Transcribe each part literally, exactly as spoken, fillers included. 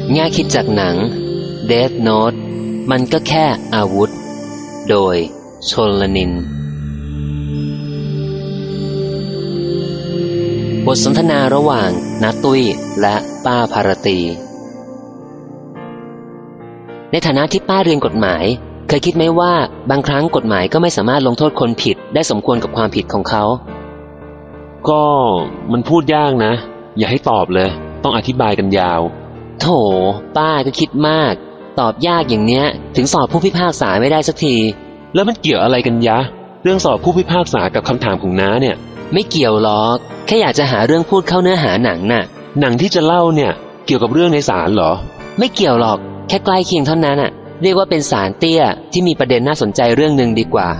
แง่คิดจากหนัง Death Note มันก็แค่อาวุธโดยชลนินบทสนทนาระหว่างน้าตุ้ยและป้าภารตีในฐานะที่ป้าเรียนกฎหมายเคยคิดไหมว่าบางครั้งกฎหมายก็ไม่สามารถลงโทษคนผิดได้สมควรกับความผิดของเขาก็มันพูดยากนะอย่าให้ตอบเลยต้องอธิบายกันยาวโถป้าก็คิดมากตอบยากอย่างเนี้ยถึงสอบผู้พิพากษาไม่ได้สักทีแล้วมันเกี่ยวอะไรกันยะเรื่องสอบผู้พิพากษากับคำถามของน้าเนี่ยไม่เกี่ยวหรอกแค่อยากจะหาเรื่องพูดเข้าเนื้อหาหนังน่ะหนังที่จะเล่าเนี่ยเกี่ยวกับเรื่องในศาลเหรอไม่เกี่ยวหรอกแค่ใกล้เคียงเท่านั้นน่ะเรียกว่าเป็นสารเตี้ยที่มีประเด็นน่าสนใจเรื่องหนึ่งดีกว่า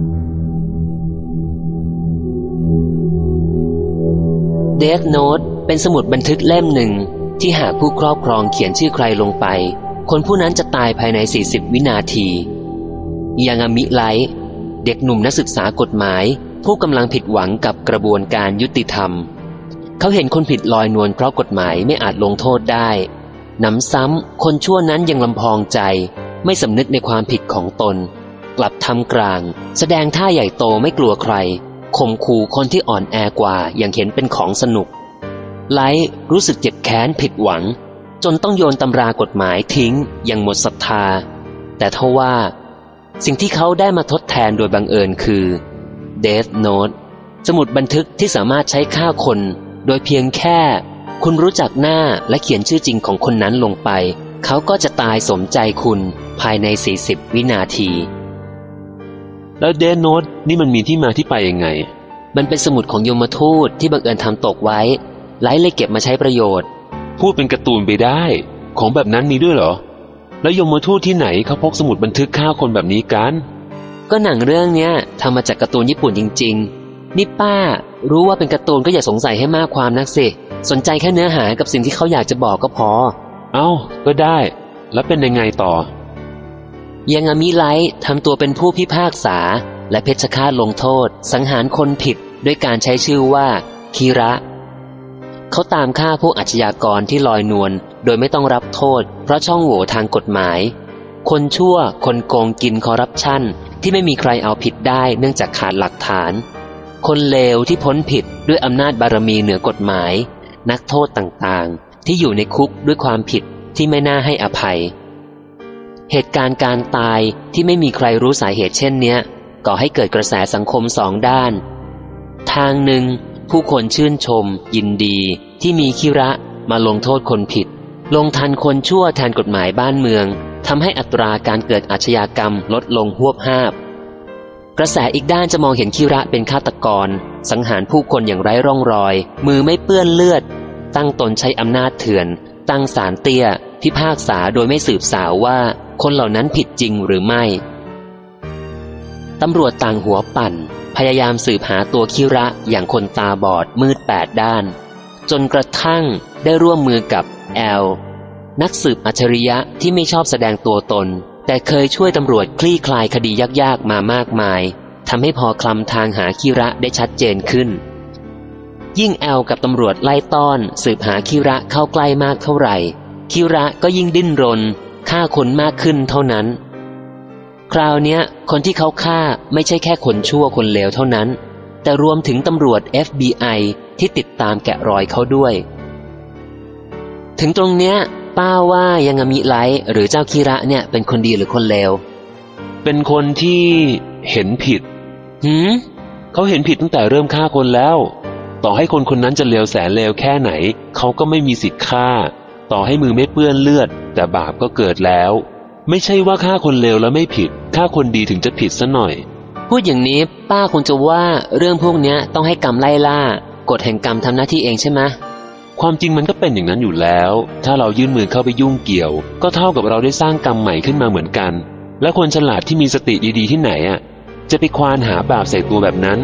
Death Note เป็นสมุดบันทึกเล่มหนึ่งที่หากผู้ครอบครองเขียนชื่อใครลงไปคนผู้นั้นจะตายภายในสี่สิบวินาทียางามิไลท์เด็กหนุ่มนักศึกษากฎหมายผู้กำลังผิดหวังกับกระบวนการยุติธรรมเขาเห็นคนผิดลอยนวลเพราะกฎหมายไม่อาจลงโทษได้หนำซ้ำคนชั่วนั้นยังลำพองใจไม่สำนึกในความผิดของตนกลับทำกลางแสดงท่าใหญ่โตไม่กลัวใครข่มขู่คนที่อ่อนแอกว่าอย่างเห็นเป็นของสนุกไลท์รู้สึกเจ็บแค้นผิดหวังจนต้องโยนตำรากฎหมายทิ้งอย่างหมดศรัทธาแต่ทว่าสิ่งที่เขาได้มาทดแทนโดยบังเอิญคือ Death Note สมุดบันทึกที่สามารถใช้ฆ่าคนโดยเพียงแค่คุณรู้จักหน้าและเขียนชื่อจริงของคนนั้นลงไปเขาก็จะตายสมใจคุณภายในสี่สิบวินาทีแล้ว Death Note นี่มันมีที่มาที่ไปยังไงมันเป็นสมุดของยมทูตที่บังเอิญทำตกไว้ไลท์เลยเก็บมาใช้ประโยชน์พูดเป็นการ์ตูนไปได้ของแบบนั้นมีด้วยเหรอแล้วยมทูตที่ไหนเขาพกสมุดบันทึกฆ่าคนแบบนี้กันก็หนังเรื่องเนี้ยทำมาจากการ์ตูนญี่ปุ่นจริงๆนี่ป้ารู้ว่าเป็นการ์ตูนก็อย่าสงสัยให้มากความนักสิสนใจแค่เนื้อหากับสิ่งที่เขาอยากจะบอกก็พอเอ้าก็ได้แล้วเป็นยังไงต่อยังอามิไลท์ทำตัวเป็นผู้พิพากษาและเพชฌฆาตลงโทษสังหารคนผิดด้วยการใช้ชื่อว่าคิระเขาตามฆ่าพวกอาชญากรที่ลอยนวลโดยไม่ต้องรับโทษเพราะช่องโหว่ทางกฎหมายคนชั่วคนโกงกินคอร์รัปชันที่ไม่มีใครเอาผิดได้เนื่องจากขาดหลักฐานคนเลวที่พ้นผิดด้วยอำนาจบารมีเหนือกฎหมายนักโทษต่างๆที่อยู่ในคุกด้วยความผิดที่ไม่น่าให้อภัยเหตุการณ์การตายที่ไม่มีใครรู้สาเหตุเช่นเนี้ยก่อให้เกิดกระแสสังคมสองด้านทางหนึ่งผู้คนชื่นชมยินดีที่มีคิระมาลงโทษคนผิดลงทันคนชั่วแทนกฎหมายบ้านเมืองทำให้อัตราการเกิดอาชญากรรมลดลงฮวบห้าบกระแสอีกด้านจะมองเห็นคิระเป็นฆาตกรสังหารผู้คนอย่างไร้ร่องรอยมือไม่เปื้อนเลือดตั้งตนใช้อำนาจเถื่อนตั้งศาลเตี้ยพิพากษาโดยไม่สืบสาวว่าคนเหล่านั้นผิดจริงหรือไม่ตำรวจต่างหัวปั่นพยายามสืบหาตัวคิระอย่างคนตาบอดมืดแปดด้านจนกระทั่งได้ร่วมมือกับแอลนักสืบอัจฉริยะที่ไม่ชอบแสดงตัวตนแต่เคยช่วยตำรวจคลี่คลายคดียากๆมามากมายทำให้พอคลำทางหาคิระได้ชัดเจนขึ้นยิ่งแอลกับตำรวจไล่ต้อนสืบหาคิระเข้าใกล้มากเท่าไหร่คิระก็ยิ่งดิ้นรนฆ่าคนมากขึ้นเท่านั้นคราวเนี้ยคนที่เขาฆ่าไม่ใช่แค่คนชั่วคนเลวเท่านั้นแต่รวมถึงตำรวจ เอฟ บี ไอ ที่ติดตามแกะรอยเขาด้วยถึงตรงเนี้ยป้าว่ายังามิไลท์หรือเจ้าคิระเนี่ยเป็นคนดีหรือคนเลวเป็นคนที่เห็นผิดหืมเขาเห็นผิดตั้งแต่เริ่มฆ่าคนแล้วต่อให้คนคนนั้นจะเลวแสนเลวแค่ไหนเขาก็ไม่มีสิทธิ์ฆ่าต่อให้มือไม่เปื้อนเลือดแต่บาปก็เกิดแล้วไม่ใช่ว่าฆ่าคนเลวแล้วไม่ผิดฆ่าคนดีถึงจะผิดซะหน่อยพูดอย่างนี้ป้าคงจะว่าเรื่องพวกนี้ต้องให้กรรมไล่ล่ากฎแห่งกรรมทำหน้าที่เองใช่ไหมความจริงมันก็เป็นอย่างนั้นอยู่แล้วถ้าเรายื่นมือเข้าไปยุ่งเกี่ยวก็เท่ากับเราได้สร้างกรรมใหม่ขึ้นมาเหมือนกันและคนฉลาดที่มีสติดีๆที่ไหนอ่ะจะไปควานหาบาปใส่ตัวแบบนั้น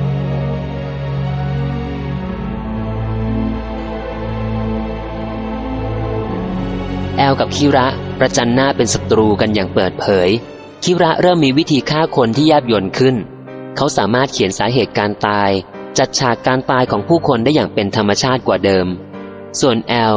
แอลกับคิระประจันหน้าเป็นศัตรูกันอย่างเปิดเผยคิระเริ่มมีวิธีฆ่าคนที่แยบยลขึ้นเขาสามารถเขียนสาเหตุการตายจัดฉากการตายของผู้คนได้อย่างเป็นธรรมชาติกว่าเดิมส่วนแอล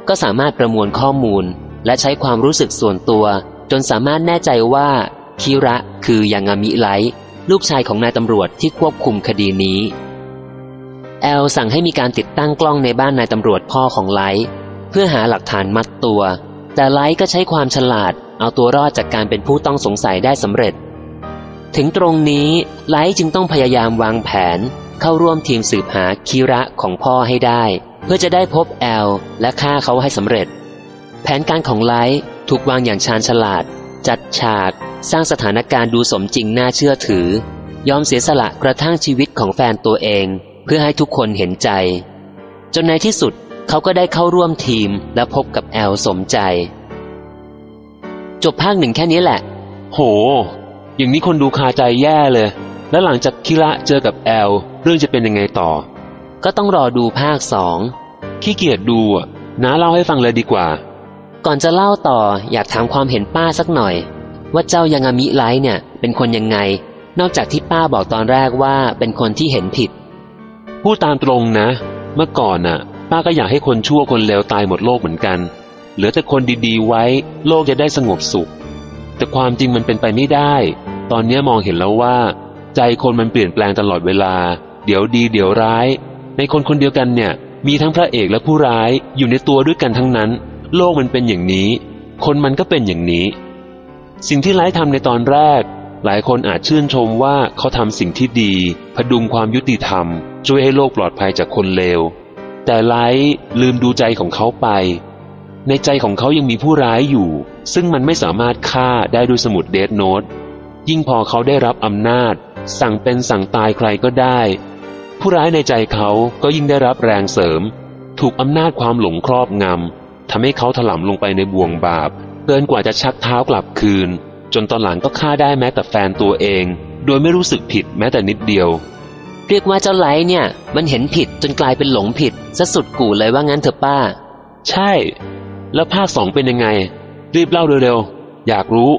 ก็สามารถประมวลข้อมูลและใช้ความรู้สึกส่วนตัวจนสามารถแน่ใจว่าคิระคือยางามิไลท์ลูกชายของนายตำรวจที่ควบคุมคดีนี้แอลสั่งให้มีการติดตั้งกล้องในบ้านนายตำรวจพ่อของไลท์เพื่อหาหลักฐานมัดตัวแต่ไลท์ก็ใช้ความฉลาดเอาตัวรอดจากการเป็นผู้ต้องสงสัยได้สำเร็จถึงตรงนี้ไลท์จึงต้องพยายามวางแผนเข้าร่วมทีมสืบหาคิระของพ่อให้ได้เพื่อจะได้พบแอลและฆ่าเขาให้สำเร็จแผนการของไลท์ถูกวางอย่างชาญฉลาดจัดฉากสร้างสถานการณ์ดูสมจริงน่าเชื่อถือยอมเสียสละกระทั่งชีวิตของแฟนตัวเองเพื่อให้ทุกคนเห็นใจจนในที่สุดเขาก็ได้เข้าร่วมทีมและพบกับแอลสมใจจบภาคหนึ่งแค่นี้แหละโหอย่างนี้คนดูคาใจแย่เลยแล้วหลังจากคิระเจอกับแอลเรื่องจะเป็นยังไงต่อก็ต้องรอดูภาคสองขี้เกียจดูอ่ะน้าเล่าให้ฟังเลยดีกว่าก่อนจะเล่าต่ออยากถามความเห็นป้าสักหน่อยว่าเจ้ายางามิไลท์เนี่ยเป็นคนยังไงนอกจากที่ป้าบอกตอนแรกว่าเป็นคนที่เห็นผิดพูดตามตรงนะเมื่อก่อนน่ะป้าก็อยากให้คนชั่วคนเลวตายหมดโลกเหมือนกันเหลือแต่คนดีๆไว้โลกจะได้สงบสุขแต่ความจริงมันเป็นไปไม่ได้ตอนนี้มองเห็นแล้วว่าใจคนมันเปลี่ยนแปลงตลอดเวลาเดี๋ยวดีเดี๋ยวร้ายในคนคนเดียวกันเนี่ยมีทั้งพระเอกและผู้ร้ายอยู่ในตัวด้วยกันทั้งนั้นโลกมันเป็นอย่างนี้คนมันก็เป็นอย่างนี้สิ่งที่ไลท์ทำในตอนแรกหลายคนอาจชื่นชมว่าเขาทำสิ่งที่ดีพดุงความยุติธรรมช่วยให้โลกปลอดภัยจากคนเลวแต่ไลท์ลืมดูใจของเขาไปในใจของเขายังมีผู้ร้ายอยู่ซึ่งมันไม่สามารถฆ่าได้ด้วยสมุดเดธโน้ตยิ่งพอเขาได้รับอำนาจสั่งเป็นสั่งตายใครก็ได้ผู้ร้ายในใจเขาก็ยิ่งได้รับแรงเสริมถูกอำนาจความหลงครอบงำทำให้เขาถลำลงไปในบ่วงบาปเกินกว่าจะชักเท้ากลับคืนจนตอนหลังก็ฆ่าได้แม้แต่แฟนตัวเองโดยไม่รู้สึกผิดแม้แต่นิดเดียวเรียกว่าเจ้าไลท์เนี่ยมันเห็นผิดจนกลายเป็นหลงผิดซะสุดกู่เลยว่างั้นเถอะป้าใช่แล้วภาคสองเป็นยังไงรีบเล่าเร็วๆอยากรู้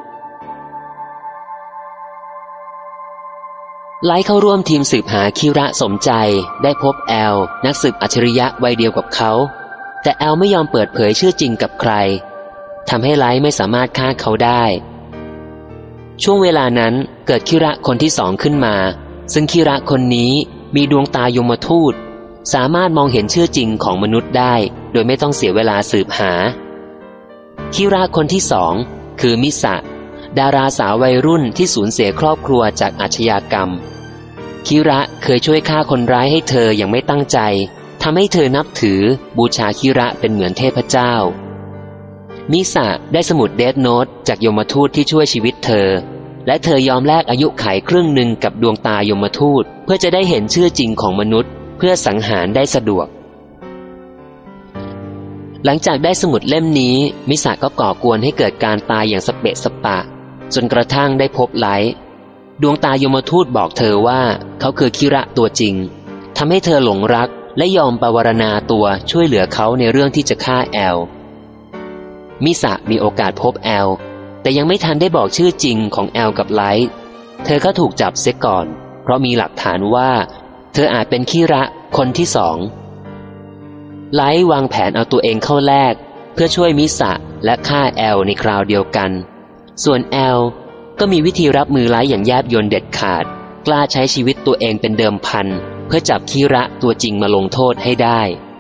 ไลท์เข้าร่วมทีมสืบหาคิระสมใจได้พบแอลนักสืบอัจฉริยะวัยเดียวกับเขาแต่แอลไม่ยอมเปิดเผยชื่อจริงกับใครทำให้ไลท์ไม่สามารถฆ่าเขาได้ช่วงเวลานั้นเกิดคิระคนที่สองขึ้นมาซึ่งคิระคนนี้มีดวงตายมทูตสามารถมองเห็นชื่อจริงของมนุษย์ได้โดยไม่ต้องเสียเวลาสืบหาคิระคนที่สองคือมิสะดาราสาววัยรุ่นที่สูญเสียครอบครัวจากอาชญากรรมคิระเคยช่วยฆ่าคนร้ายให้เธออย่างไม่ตั้งใจทำให้เธอนับถือบูชาคิระเป็นเหมือนเทพเจ้ามิสะได้สมุดเดธโน้ตจากยมทูตที่ช่วยชีวิตเธอและเธอยอมแลกอายุขัยครึ่งหนึ่งกับดวงตายมทูตเพื่อจะได้เห็นชื่อจริงของมนุษย์เพื่อสังหารได้สะดวกหลังจากได้สมุดเล่มนี้มิสะก็ก่อกวนให้เกิดการตายอย่างสเปะสปะจนกระทั่งได้พบไลท์ดวงตายมทูตบอกเธอว่าเขาคือคิระตัวจริงทำให้เธอหลงรักและยอมปวารณาตัวช่วยเหลือเขาในเรื่องที่จะฆ่าแอลมิสะมีโอกาสพบแอลแต่ยังไม่ทันได้บอกชื่อจริงของแอลกับไลท์เธอก็ถูกจับเสียก่อนเพราะมีหลักฐานว่าเธออาจเป็นคิระคนที่สองไลท์วางแผนเอาตัวเองเข้าแลกเพื่อช่วยมิสะและฆ่าแอลในคราวเดียวกันส่วนแอลก็มีวิธีรับมือไลท์อย่างแยบยลเด็ดขาดกล้าใช้ชีวิตตัวเองเป็นเดิมพันเพื่อจับคิระตัวจริงมาลงโทษให้ได้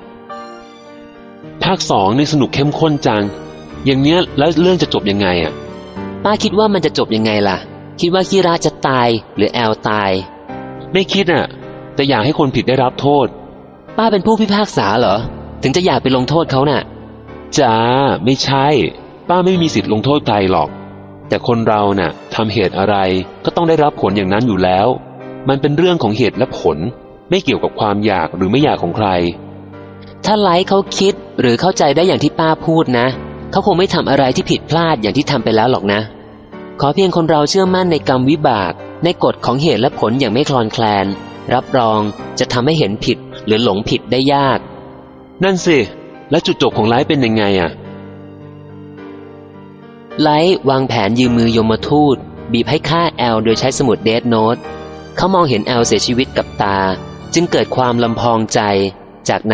ภาคสองนี่สนุกเข้มข้นจังอย่างเนี้ยแล้วเรื่องจะจบยังไงอ่ะป้าคิดว่ามันจะจบยังไงล่ะคิดว่าคิระจะตายหรือแอลตายไม่คิดอ่ะแต่อยากให้คนผิดได้รับโทษป้าเป็นผู้พิพากษาเหรอถึงจะอยากไปลงโทษเขาน่ะจ้าไม่ใช่ป้าไม่มีสิทธิ์ลงโทษใครหรอกแต่คนเราน่ะทำเหตุอะไรก็ต้องได้รับผลอย่างนั้นอยู่แล้วมันเป็นเรื่องของเหตุและผลไม่เกี่ยวกับความอยากหรือไม่อยากของใครถ้าไลท์เขาคิดหรือเข้าใจได้อย่างที่ป้าพูดนะเขาคงไม่ทำอะไรที่ผิดพลาดอย่างที่ทำไปแล้วหรอกนะขอเพียงคนเราเชื่อมั่นในกรรมวิบากในกฎของเหตุและผลอย่างไม่คลอนแคลนรับรองจะทำให้เห็นผิดหรือหลงผิดได้ยากนั่นสิแล้วจุดจบของไลท์เป็นยังไงอ่ะไลท์วางแผนยืมมือยมทูตบีบให้ฆ่าแอลโดยใช้สมุดเดธโน้ตเขามองเห็นแอลเสียชีวิตกับตาจึงเกิดความลำพองใจจากนั้น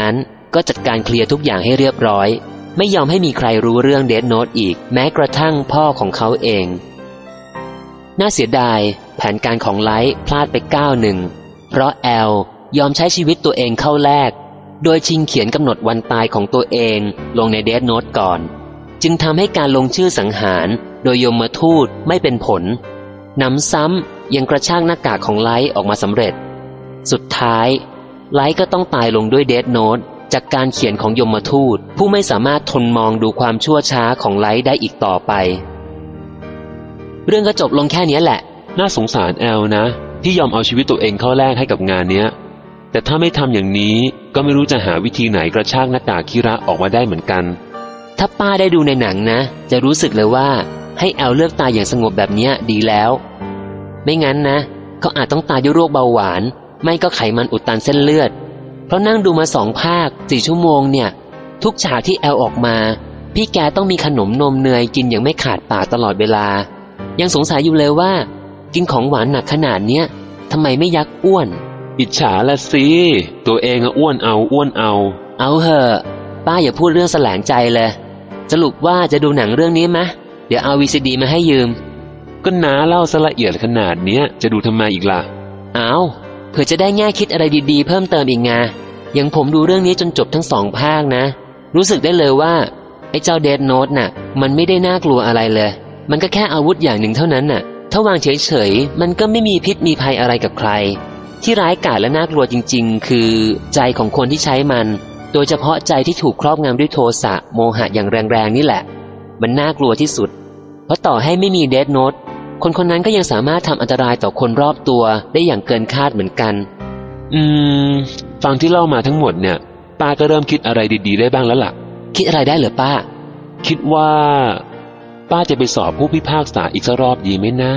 ก็จัดการเคลียร์ทุกอย่างให้เรียบร้อยไม่ยอมให้มีใครรู้เรื่องเดธโน้ตอีกแม้กระทั่งพ่อของเขาเองน่าเสียดายแผนการของไลท์พลาดไปก้าวหนึ่งเพราะแอลยอมใช้ชีวิตตัวเองเข้าแลกโดยชิงเขียนกำหนดวันตายของตัวเองลงในเดธโน้ตก่อนจึงทำให้การลงชื่อสังหารโดยยมทูตไม่เป็นผลหนำซ้ำยังกระชากหน้ากากของไลท์ออกมาสำเร็จสุดท้ายไลท์ก็ต้องตายลงด้วยเดธโน้ตจากการเขียนของยมทูตผู้ไม่สามารถทนมองดูความชั่วช้าของไลท์ได้อีกต่อไปเรื่องก็จบลงแค่นี้แหละน่าสงสารแอลนะที่ยอมเอาชีวิตตัวเองเข้าแลกให้กับงานเนี้ยแต่ถ้าไม่ทำอย่างนี้ก็ไม่รู้จะหาวิธีไหนกระชากหน้ากากคิระออกมาได้เหมือนกันถ้าป้าได้ดูในหนังนะจะรู้สึกเลยว่าให้แอลเลือกตายอย่างสงบแบบเนี้ยดีแล้วไม่งั้นนะเขาอาจต้องตายด้วยโรคเบาหวานไม่ก็ไขมันอุดตันเส้นเลือดเพราะนั่งดูมาสองภาคสี่ชั่วโมงเนี่ยทุกฉากที่แอลออกมาพี่แกต้องมีขนมนมเนยกินอย่างไม่ขาดปากตลอดเวลายังสงสัยอยู่เลยว่ากินของหวานหนักขนาดเนี้ยทำไมไม่ยักอ้วนอิจฉาละสิตัวเองอะอ้วนเอาอ้วนเอาเอาเหอะป้าอย่าพูดเรื่องแสลงใจเลยสรุปว่าจะดูหนังเรื่องนี้ไหมเดี๋ยวเอาวีซีดีมาให้ยืมก็น้าเล่าซะละเอียดขนาดเนี้ยจะดูทำไมอีกล่ะเอาเผื่อจะได้แง่คิดอะไรดีๆเพิ่มเติมอีกไงอย่างผมดูเรื่องนี้จนจบทั้งสองภาคนะรู้สึกได้เลยว่าไอ้เจ้าเดธโน้ตน่ะมันไม่ได้น่ากลัวอะไรเลยมันก็แค่อาวุธอย่างหนึ่งเท่านั้นน่ะถ้าวางเฉยๆมันก็ไม่มีพิษมีภัยอะไรกับใครที่ร้ายกาจและน่ากลัวจริงๆคือใจของคนที่ใช้มันโดยเฉพาะใจที่ถูกครอบงำด้วยโทสะโมหะอย่างแรงๆนี่แหละมันน่ากลัวที่สุดเพราะต่อให้ไม่มีเดธโน้ตคนคนนั้นก็ยังสามารถทำอันตรายต่อคนรอบตัวได้อย่างเกินคาดเหมือนกันอืมฟังที่เล่ามาทั้งหมดเนี่ยป้าก็เริ่มคิดอะไรดีๆได้บ้างแล้วล่ะคิดอะไรได้เหรอป้าคิดว่าป้าจะไปสอบผู้พิพากษาอีกสักรอบดีไหมนะ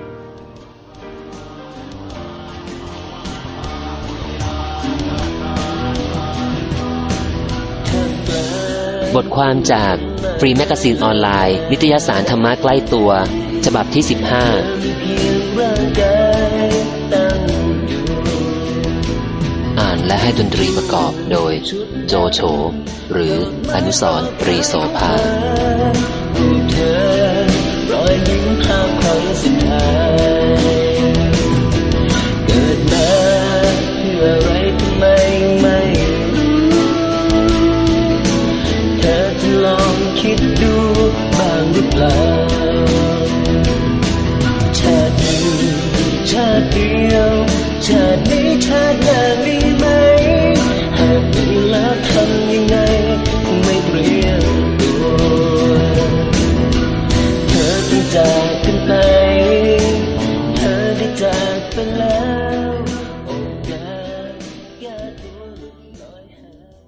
บทความจากฟรีแมกกาซีนออนไลน์นิตยสารธรรมะใกล้ตัวฉบับที่สิบห้าอ่านและให้ดนตรีประกอบโดยโจโฉหรืออนุสรณ์ตรีโสภาเกิดมาเพื่ออะไรทำไมไม่เธอจะลองคิดดูบ้างหรือเปล่าชาตินี้ชาติเดียวชาตินี้ชาติหน้านี้